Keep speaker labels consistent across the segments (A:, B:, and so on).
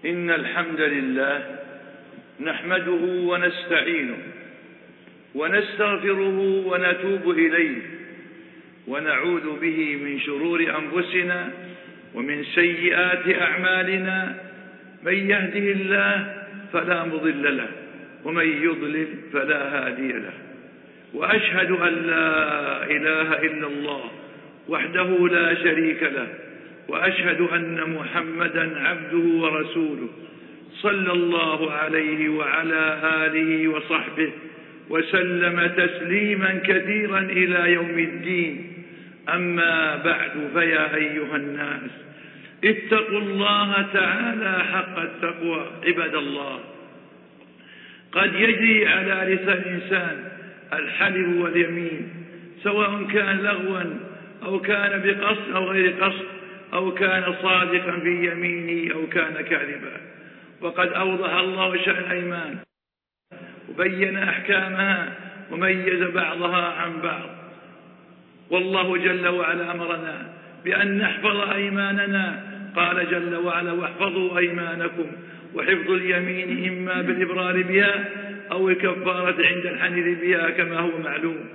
A: إن الحمد لله نحمده ونستعينه ونستغفره ونتوب إليه ونعوذ به من شرور أنفسنا ومن سيئات أعمالنا. من يهده الله فلا مضل له ومن يضلل فلا هادي له، وأشهد أن لا إله إلا الله وحده لا شريك له، وأشهد أن محمدا عبده ورسوله صلى الله عليه وعلى آله وصحبه وسلم تسليما كثيرا إلى يوم الدين. أما بعد، فيا أيها الناس اتقوا الله تعالى حق التقوى. عباد الله، قد يجري على لسان الإنسان الحلف واليمين، سواء كان لغوا أو كان بقصد أو غير قصد، أو كان صادقا في يمينه أو كان كاذبا. وقد أوضح الله شأن الأيمان وبين أحكامها وميز بعضها عن بعض. والله جل وعلا أمرنا بأن نحفظ أيماننا، قال جل وعلا: واحفظوا أيمانكم. وحفظ اليمين إما بالإبرار بها أو الكفارة عند الحنث بها كما هو معلوم.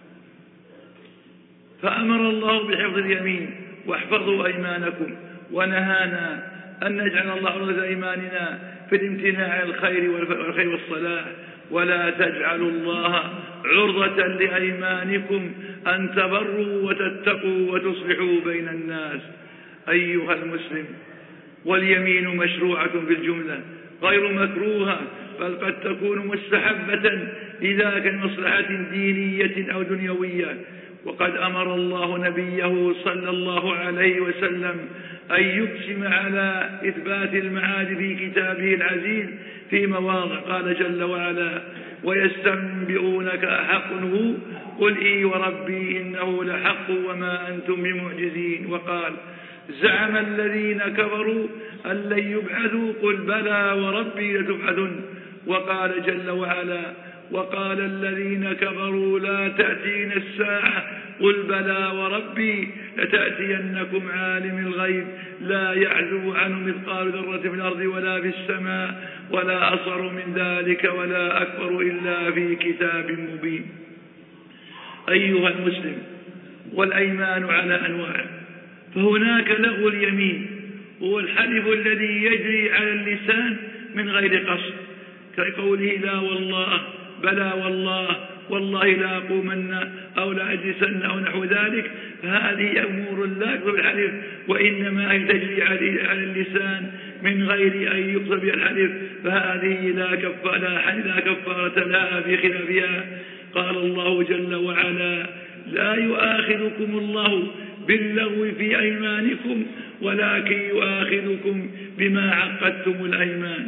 A: فأمر الله بحفظ اليمين واحفظوا أيمانكم، ونهانا أن نجعل الله عرض أيماننا في الامتناع عن الخير والصلاح. ولا تجعلوا الله عرضة لأيمانكم أن تبروا وتتقوا وتصلحوا بين الناس. أيها المسلم، واليمين مشروعة بالجملة غير مكروهة، بل قد تكون مستحبة إذا كان مصلحة دينية أو دنيوية. وقد أمر الله نبيه صلى الله عليه وسلم أن يقسم على إثبات المعاد في كتابه العزيز في مواضع. قال جل وعلا: ويستنبئونك أحق هو قل إي وربي إنه لحق وما أنتم بمعجزين. وقال: زعم الذين كفروا أن لن يبعثوا قل بلى وربي لتبعثن. وقال جل وعلا: وقال الذين كفروا لا تأتينا الساعة قل بلى وربي لتأتينكم عالم الغيب لا يعزب عنه مثقال ذرة في الأرض ولا في السماء ولا أصغر من ذلك ولا أكبر إلا في كتاب مبين. أيها المسلم، والأيمان على أنواع، فهناك لغو اليمين، هو الحلف الذي يجري على اللسان من غير قصد، كقوله لا والله، بلى والله، والله لا أقومن أو لا أجلسن أو نحو ذلك. فهذه أمور لا يقصد بالحلف، وإنما هي تجري على اللسان من غير أن يقصد بالحلف، فهذه لا كفارة لها في خلافها. قال الله جل وعلا: لا يؤاخذكم الله باللغو في أيمانكم ولكن يؤاخذكم بما عقدتم الأيمان.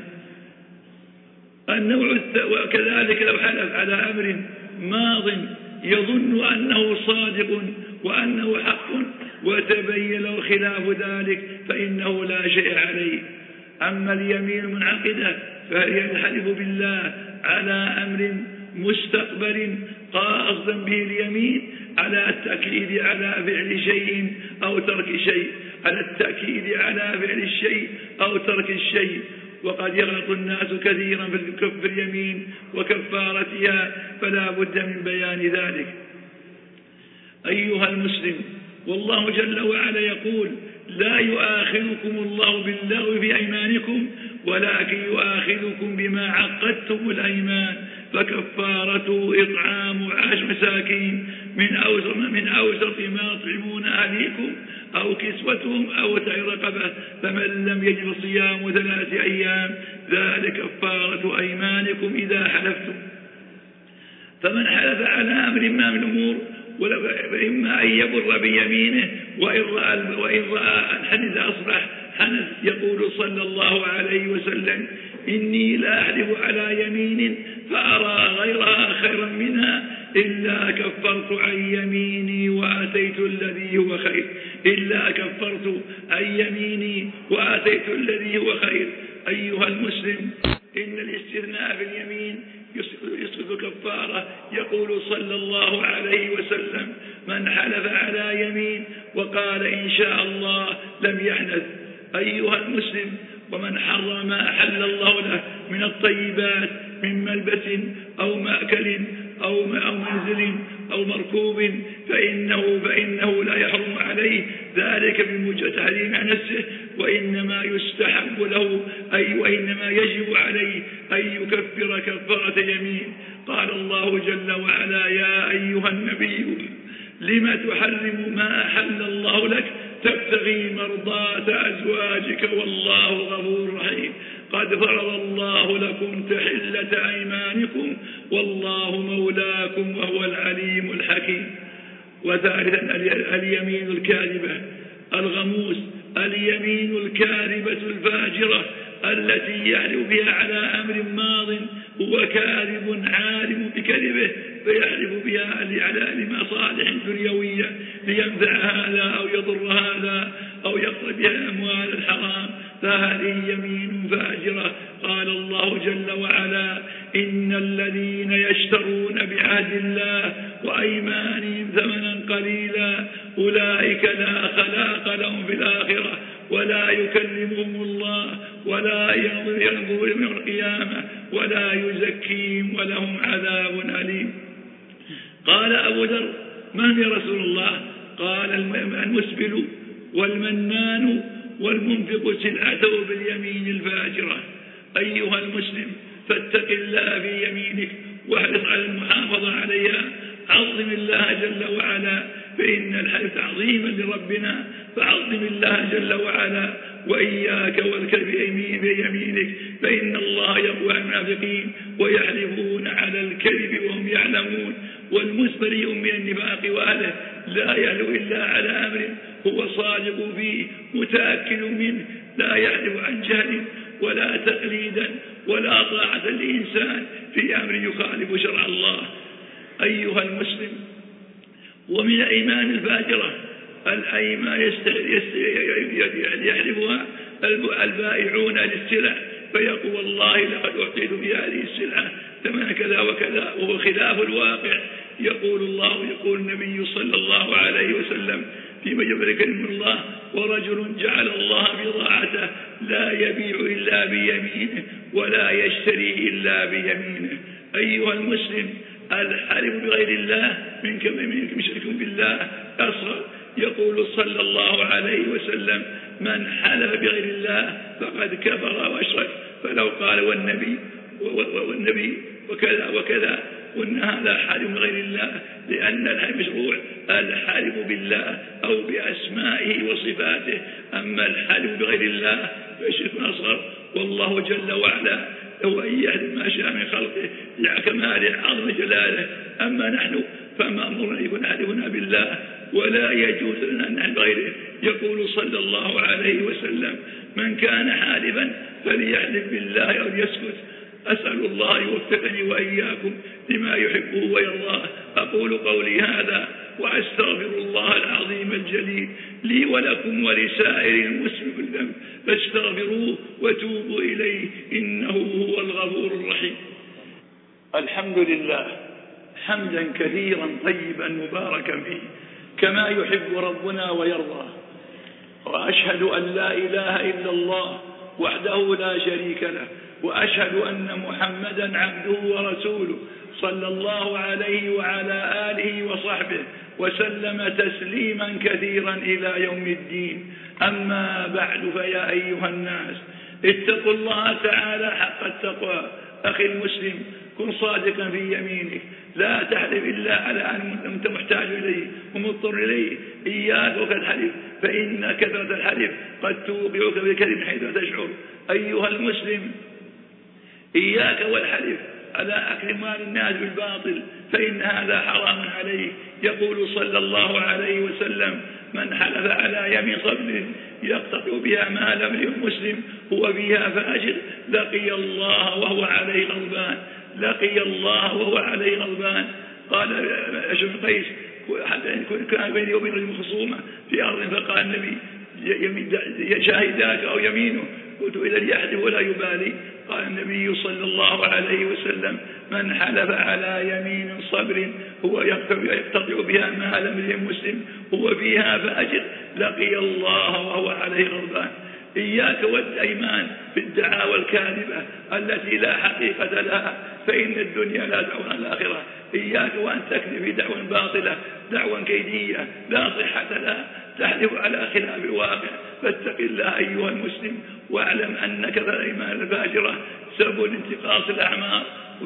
A: وكذلك لو حلف على أمر ماض يظن أنه صادق وأنه حق وتبين له خلاف ذلك فإنه لا شيء عليه. أما اليمين المنعقدة فهي الحلف بالله على أمر مستقبل قاصدا به اليمين على التأكيد على فعل شيء أو ترك شيء، على التأكيد على فعل الشيء أو ترك الشيء. وقد يغلط الناس كثيرا في اليمين وكفارتها، فلا بد من بيان ذلك. أيها المسلم، والله جل وعلا يقول: لا يؤاخذكم الله باللغو في أيمانكم ولكن يؤاخذكم بما عقدتم الأيمان، فكفارته إطعام 10 مساكين من أوسط ما تطعمون أهليكم أو كسوتهم أو تعر رقبة، فمن لم يجد صيام 3 أيام ذلك كفارة أيمانكم إذا حلفتم. فمن حلف على أمر ما من الأمور فإما أن يبر بيمينه، وإن رأى الحنث أصبح حنث. يقول صلى الله عليه وسلم: إني لا أحلف على يمين فأرى غيرها خيرا منها إلا كفرت عن يميني وآتيت الذي هو خير، إلا كفرت عن يميني وآتيت الذي هو خير. أيها المسلم، إن الاستثناء في اليمين يسقط كفارة. يقول صلى الله عليه وسلم: من حلف على يمين وقال إن شاء الله لم يحنث. أيها المسلم، ومن حرم ما أحل الله له من الطيبات من ملبس أو مأكل أو منزل أو مركوب فإنه لا يحرم عليه ذلك بموجب تحريم عن نفسه، وإنما يستحب له وإنما يجب عليه أن يكفر كفارة يمين. قال الله جل وعلا: يا أيها النبي لم تحرم ما أحل الله لك تبتغي مرضات أزواجك والله غفور رحيم. قد فرض الله لكم تحلة أيمانكم والله مولاكم وهو العليم الحكيم. وثالثا اليمين الكاذبة الغموس، اليمين الكاذبة الفاجرة التي يحلف بها على أمر ماض هو كاذب عالم بكذبه فيحلف بها لمصالح دنيوية لينفع هذا أو يضر هذا أو يقضي بها أموال الحرام، فهذه يمين فاجرة. قال الله جل وعلا: إن الذين يشترون بعهد الله وأيمانهم ثمنا قليلا أولئك لا خلاق لهم في الآخرة ولا يكلمهم الله ولا ينظر يوم القيامة ولا يزكيهم ولهم عذاب أليم. قال أبو ذر: من يا رسول الله؟ قال: المسبل والمنان والمنفق سلعته باليمين الفاجرة. أيها المسلم، فاتق الله في يمينك واحرص على المحافظة عليها. عظم الله جل وعلا، فإن الحلف تعظيما لربنا، فعظم الله جل وعلا. وإياك والكذب بيمينك، فإن الله يقوى المنافقين ويحلفون على الكذب وهم يعلمون. والمسبري من النفاق وأهله لا يحلف إلا على أمر هو صادق فيه متأكد منه، لا يحلف عن جهل ولا تقليدا ولا طاعة لإنسان في أمر يخالف شرع الله. أيها المسلم، ومن الأيمان الفاجرة الأيمان يحلفها البائعون للسلع فيقول: والله لقد أعطيت بهذه السلعة ثمن كذا وكذا، وهو خلاف الواقع. يقول النبي صلى الله عليه وسلم فيما يبرك من الله: ورجل جعل الله بضاعته لا يبيع إلا بيمينه ولا يشتري إلا بيمينه. أيها المسلم، الحلف بغير الله منك مشرك بالله أصغر. يقول صلى الله عليه وسلم: من حلف بغير الله فقد كفر واشرك. فلو قال والنبي وكذا وكذا قلنا هذا حلف بغير الله، لأن الحلف مشروع الحلف بالله أو بأسمائه وصفاته. أما الحلف بغير الله فشرك أصغر، والله جل وعلا هو أن يحلف ما شاء من خلقه لكمال عظم جلاله. أما نحن فمأمورنا يكون حلفنا بالله ولا يجوز لنا أن نحلف بغيره. يقول صلى الله عليه وسلم: من كان حالفا فليحلف بالله أو يسكت. أسأل الله يوفقني وإياكم لما يحبه ويرضاه. أقول قولي هذا وأستغفر الله العظيم الجليل لي ولكم ولسائر المسلمين بالذنب فاستغفروه وتوبوا إليه إنه هو الغفور الرحيم. الحمد لله حمدا كثيرا طيبا مباركا فيه كما يحب ربنا ويرضى. وأشهد أن لا إله إلا الله وحده لا شريك له، وأشهد أن محمدا عبده ورسوله صلى الله عليه وعلى آله وصحبه وسلم تسليما كثيرا إلى يوم الدين. أما بعد، فيا أيها الناس، اتقوا الله تعالى حق التقوى. أخي المسلم، كن صادقا في يمينك، لا تحلف إلا على أن أنت محتاج إليه ومضطر إليه. إياك وكالحلف، فإن كثرة الحلف قد توقعك بالكذب حيث تشعر. أيها المسلم، إياك والحلف على أكل مال الناس بالباطل، فإن هذا حرام عليه. يقول صلى الله عليه وسلم: من حلف على يمين صبر يقتطع بها مال امرئ مسلم هو فيها فاجر لقي الله وهو عليه غضبان. لقي الله وهو عليه غضبان. قال أشعث بن قيس: كان بيني وبين رجل خصومة في أرض، فقال النبي: شاهداك أو يمينه؟ قلت: إذا يحلف ولا يبالي. قال النبي صلى الله عليه وسلم: من حلف على يمين صبر هو يقتطع بها مال امرئ مسلم هو فيها فاجر لقي الله وهو عليه غضبان. إياك والأيمان في الدعاوى الكاذبة التي لا حقيقة لها، فإن الدنيا لا تعون الآخرة. إياك وأن تكذب في دعوى باطلة، دعوى كيدية لا صحة لها، تحلف على خلاف الواقع. فاتق الله أيها المسلم، واعلم أن كثر الأيمان الفاجرة سبب انتقاص الأعمار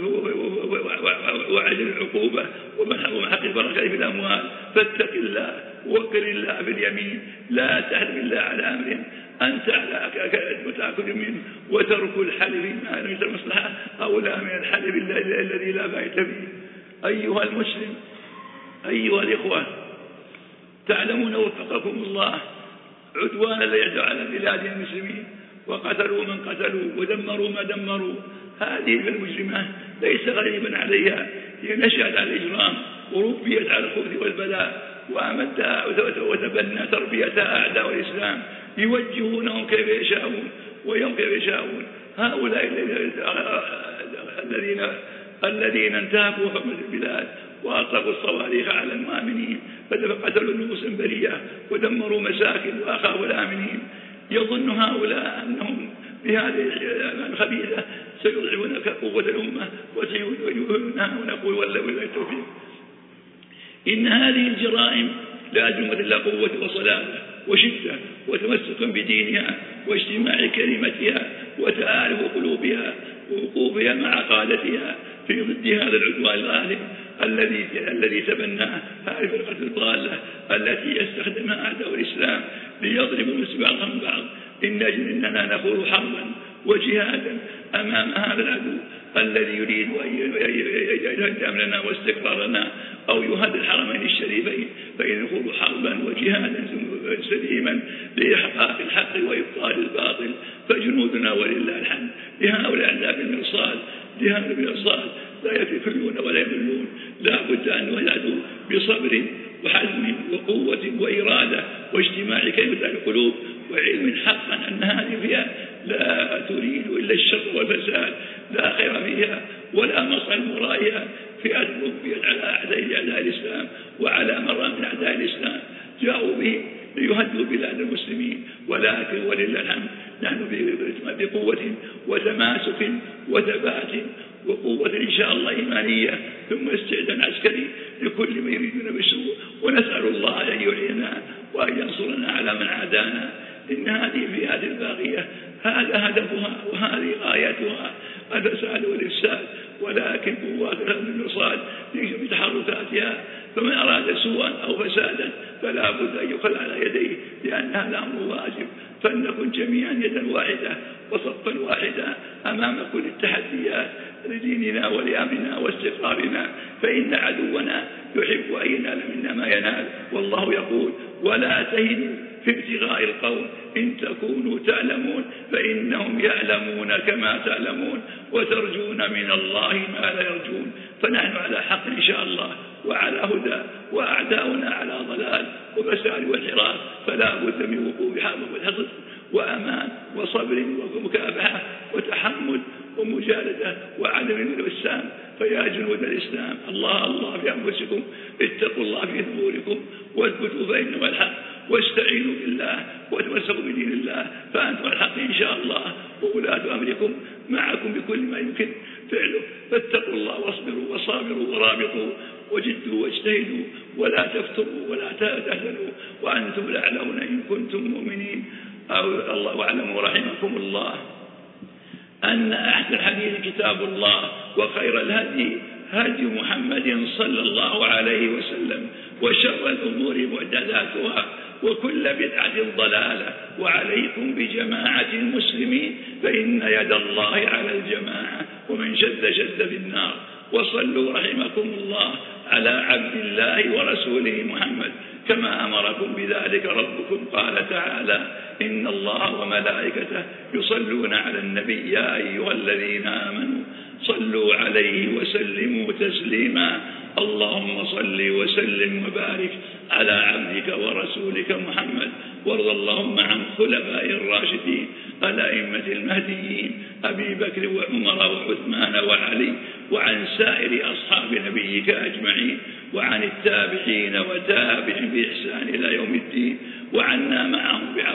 A: وعدم العقوبة ومحق البركة في الأموال. فاتق الله ووكل الله باليمين، لا تحلف الله على أمر أنت على متأكد منه، وترك الحلف ما ليس مصلحة أولى من الحلف الذي لا فائدة فيه. أيها المسلم، أيها الإخوة، تعلمون وفقكم الله عدوان الذي على بلاد المسلمين، وقتلوا من قتلوا ودمروا ما دمروا. هذه المجرمة ليس غريبا عليها، هي نشأت على الإجرام وربيت على الخبث والبلاء، وأمدها وتبنى تربيتها أعداء الإسلام يوجهونهم كيف يشاءون ويوم كيف يشاءون. هؤلاء الذين انتهكوا حرمة البلاد وأطلقوا الصواريخ على المؤمنين فقتلوا النفوس البرية ودمروا مساكن وأخافوا الآمنين، يظن هؤلاء أنهم بهذه الخبيثة سيضعفون قوة الأمة وسيهونها، ونقول والله التوفيق. إن هذه الجرائم لا جملة إلا قوة وصلابة وشدة وتمسك بدينها واجتماع كلمتها وتآلف قلوبها ووقوفها مع قادتها في ضد هذا العدوان الظالم الذي تبناه هذه الفرقة الضالة التي يستخدمها أعداء الإسلام ليضربوا المسلمين بعضهم بعض. إننا نخوض حربا وجهادا أمام هذا العدو الذي يريد أن يهدم لنا واستكبارنا أو يهد الحرمين الشريفين، فإن نخوض حربا وجهادا سليما لإحقاق الحق وإبطال الباطل، فجنودنا ولله الحمد لهؤلاء الأعداء بالمرصاد لا يتكلون ولا يملون. لا بد أن نهدوا بصبر وحزم وقوة وإرادة واجتماع كلمة القلوب وعلم حقا أن هذه فيها لا تريد إلا الشر والفساد، لا خير فيها ولا مصلحة مرائها. فئة ربيت على أعداء الإسلام وعلى مرة من أعداء الإسلام جاءوا به ليهدوا بلاد المسلمين، ولكن ولله الحمد نحن بقوة وتماسك وثبات وقوة إن شاء الله إيمانية ثم استعداد عسكري لكل ما يريدون بالسوء، ونسأل الله أن يعيننا وأن ينصرنا على من عادانا. إن هذه الفئات الباغية هذا هدفها وهذه غايتها الفساد والإفساد، ولكن قواتها بالمرصاد بتحركاتها، فمن أراد سوءا أو فسادا فلا بد أن يقل على يديه، لأن هذا أمر واجب. فلنكن جميعا يدا واحدة وصفا واحدا أمام كل التحديات لديننا ولأمننا واستقرارنا، فإن عدونا يحب أن ينال منا ما ينال، والله يقول ولا تهنوا في ابتغاء القوم إن تكونوا تعلمون فإنهم يعلمون كما تعلمون وترجون من الله ما لا يرجون. فنحن على حق إن شاء الله وعلى هدى، وأعداؤنا على ضلال وفساد وانحراف، فلا بد من وقوف حرب والحصد وأمان وصبر ومكافحة وتحمل ومجالدة وعدم الوسام. فيا جنود الإسلام الله في أنفسكم، اتقوا الله في ثبوركم واثبتوا فإنما الحق، واستعينوا بالله وتمسكوا بدين الله فأنتم الحق إن شاء الله، وولاة أمركم معكم بكل ما يمكن فعله. فاتقوا الله واصبروا وصابروا ورابطوا وجدوا واجتهدوا ولا تفتروا ولا تهزلوا وأنتم الأعلون إن كنتم مؤمنين. الله واعلموا رحمكم الله أن أحسن الحديث كتاب الله، وخير الهدي هدي محمد صلى الله عليه وسلم، وشر الأمور محدثاتها وكل بدعة ضلالة، وعليكم بجماعة المسلمين فإن يد الله على الجماعة، ومن شد في النار. وصلوا رحمكم الله على عبد الله ورسوله محمد كما أمركم بذلك ربكم، قال تعالى إن الله وملائكته يصلون على النبي يا أيها الذين آمنوا صلوا عليه وسلموا تسليما. اللهم صل وسلم وبارك على عبدك ورسولك محمد، وارض اللهم عن خلفاء الراشدين الأئمة المهديين أبي بكر وعمر وعثمان وعلي، وعن سائر أصحاب نبيك أجمعين، وعن التابعين وتابعين بإحسان إلى يوم الدين، وعنا معهم بعفوك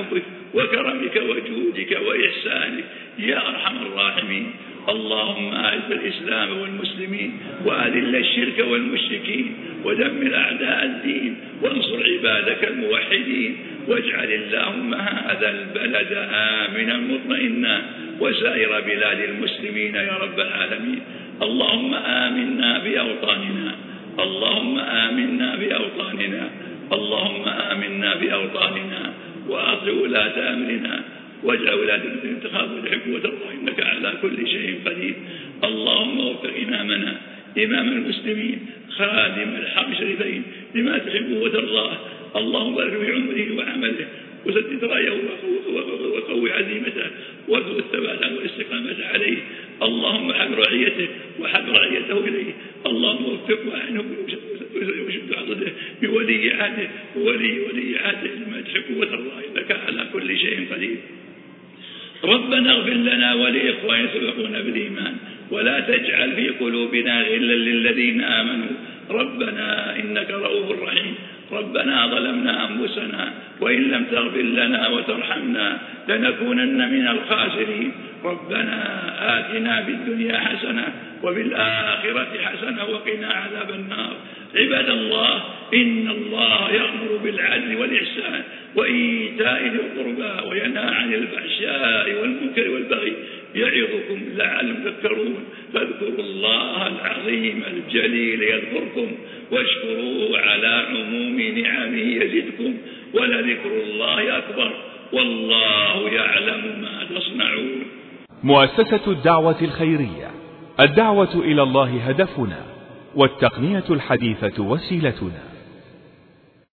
A: وكرمك وجودك وإحسانك يا أرحم الراحمين. اللهم أعز الإسلام والمسلمين وأذل الشرك والمشركين ودمر أعداء الدين وانصر عبادك الموحدين، واجعل اللهم هذا البلد آمنا مطمئنا وسائر بلاد المسلمين يا رب العالمين. اللهم آمنا بأوطاننا، اللهم آمنا بأوطاننا، اللهم آمنا بأوطاننا، وأطع ولاة أمرنا، واجعل ولاة المسلمين تخاف وتحب وترضى إنك على كل شيء قدير. اللهم وفق إمامنا إمام المسلمين خادم الحرم الشريفين لما تحب وترضاه. اللهم بارك في عمره وعمله وسدد رأيه وقوي عزيمته وارزق الثبات والاستقامة عليه. اللهم حب رعيته وحب رعيته إليه. اللهم وفقه وأعنه وشد عضده بولي عهده ولي عهده لما تحب وترضى إنك على كل شيء قدير. ربنا اغفر لنا ولإخواننا سبقونا بالإيمان ولا تجعل في قلوبنا غلا للذين آمنوا ربنا إنك رؤوف رحيم. ربنا ظلمنا أنفسنا وإن لم تغفر لنا وترحمنا لنكونن من الخاسرين. ربنا آتنا في الدنيا حسنة وفي الآخرة حسنة وقنا عذاب النار. عباد الله، إن الله يأمر بالعدل والإحسان وإيتاء ذي القربى وينهى عن الفحشاء والمنكر والبغي يعظكم لعلكم تذكرون. فاذكروا الله العظيم الجليل يذكركم واشكروه على عموم نعمه يزدكم ولذكر الله أكبر والله يعلم ما تصنعون.
B: مؤسسة الدعوة الخيرية، الدعوة إلى الله هدفنا والتقنية الحديثة وسيلتنا.